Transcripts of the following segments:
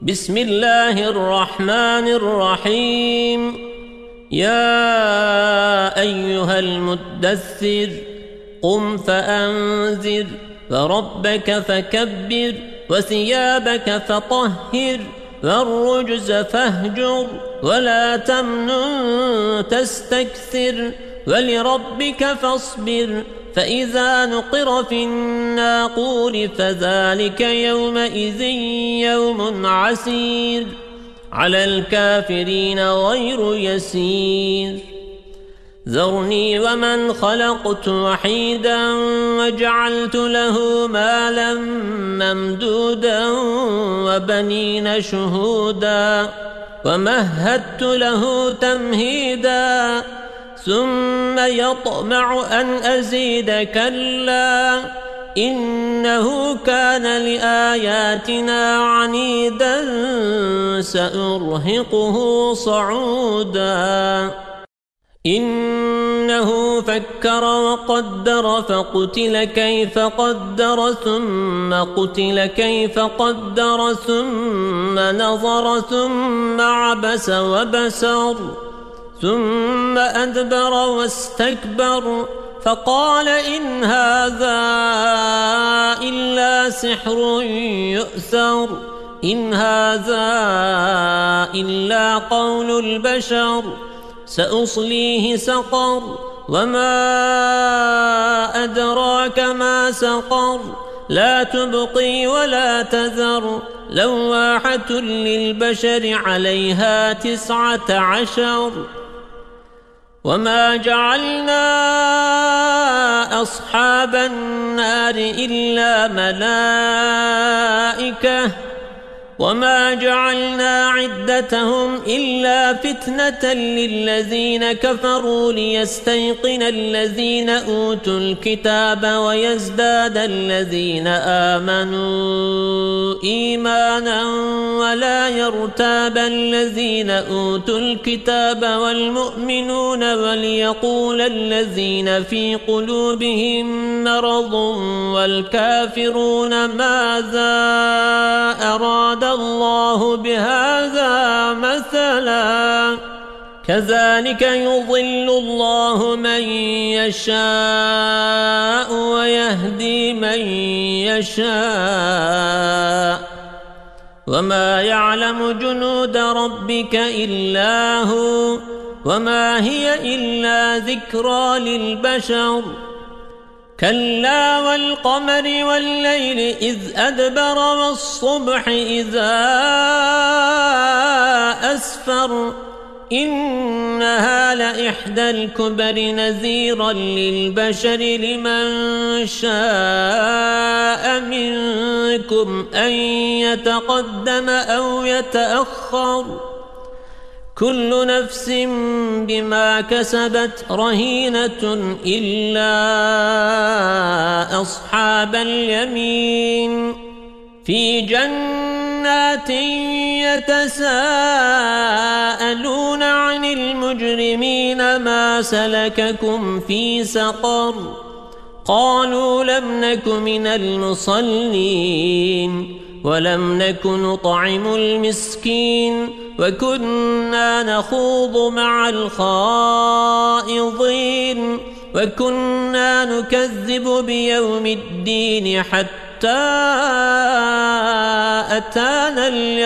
بسم الله الرحمن الرحيم. يا أيها المدثر قم فأنذر وربك فكبر وثيابك فطهر والرجز فاهجر ولا تمنن تستكثر ولربك فاصبر فإذا نقر في الناقور فذلك يومئذ يوم عسير على الكافرين غير يسير. ذرني ومن خلقت وحيدا وجعلت له مالا ممدودا وبنين شهودا ومهدت له تمهيدا ثم يطمع أن أزيد كلا إنه كان لآياتنا عنيدا سأرهقه صعودا. إنه فكر وقدر فقتل كيف قدر ثم قتل كيف قدر ثم نظر ثم عبس وبسر ثم أدبر واستكبر فقال إن هذا إلا سحر يؤثر إن هذا إلا قول البشر سأصليه سقر وما أدراك ما سقر لا تبقي ولا تذر لواحة للبشر عليها 19. وما جعلنا أصحاب النار إلا ملائكة وما جعلنا عدتهم إلا فتنة للذين كفروا ليستيقن الذين أوتوا الكتاب ويزداد الذين آمنوا إيمانا ولا يرتاب الذين أوتوا الكتاب والمؤمنون وليقول الذين في قلوبهم مرض والكافرون ماذا أراد الله بهذا مثلا كذلك يضل الله من يشاء ويهدي من يشاء وما يعلم جنود ربك إلا هو وما هي إلا ذكرى للبشر. كلا والقمر والليل إذ أدبر والصبح إذا أسفر إنها لإحدى الكبر نذيرا للبشر لمن شاء منكم أن يتقدم أو يتأخر كل نفس بما كسبت رهينة إلا أصحاب اليمين في جنات يتساءلون عن المجرمين ما سلككم في سقر قالوا لم نك من المصلين ولم نك نطعم المسكين وكنا نخوض مع الخائضين وكنا نكذب بيوم الدين حتى أتانا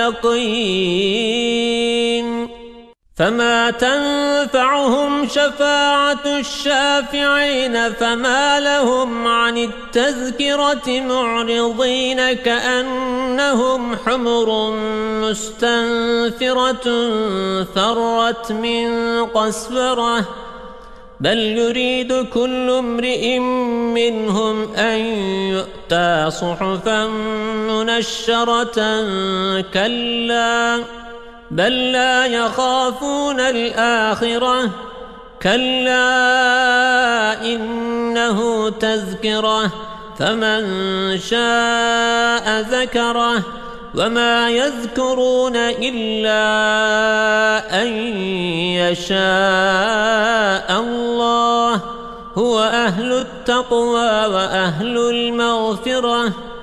اليقين فما تنفعهم شفاعة الشافعين فما لهم عن التذكرة معرضين كأنهم حمر مستنفرة فرت من قسورة بل يريد كل امرئ منهم أن يؤتى صحفا منشرة كلا بل لا يخافون الآخرة كلا إنه تذكرة فمن شاء ذكره وما يذكرون إلا أن يشاء الله هو أهل التقوى وأهل المغفرة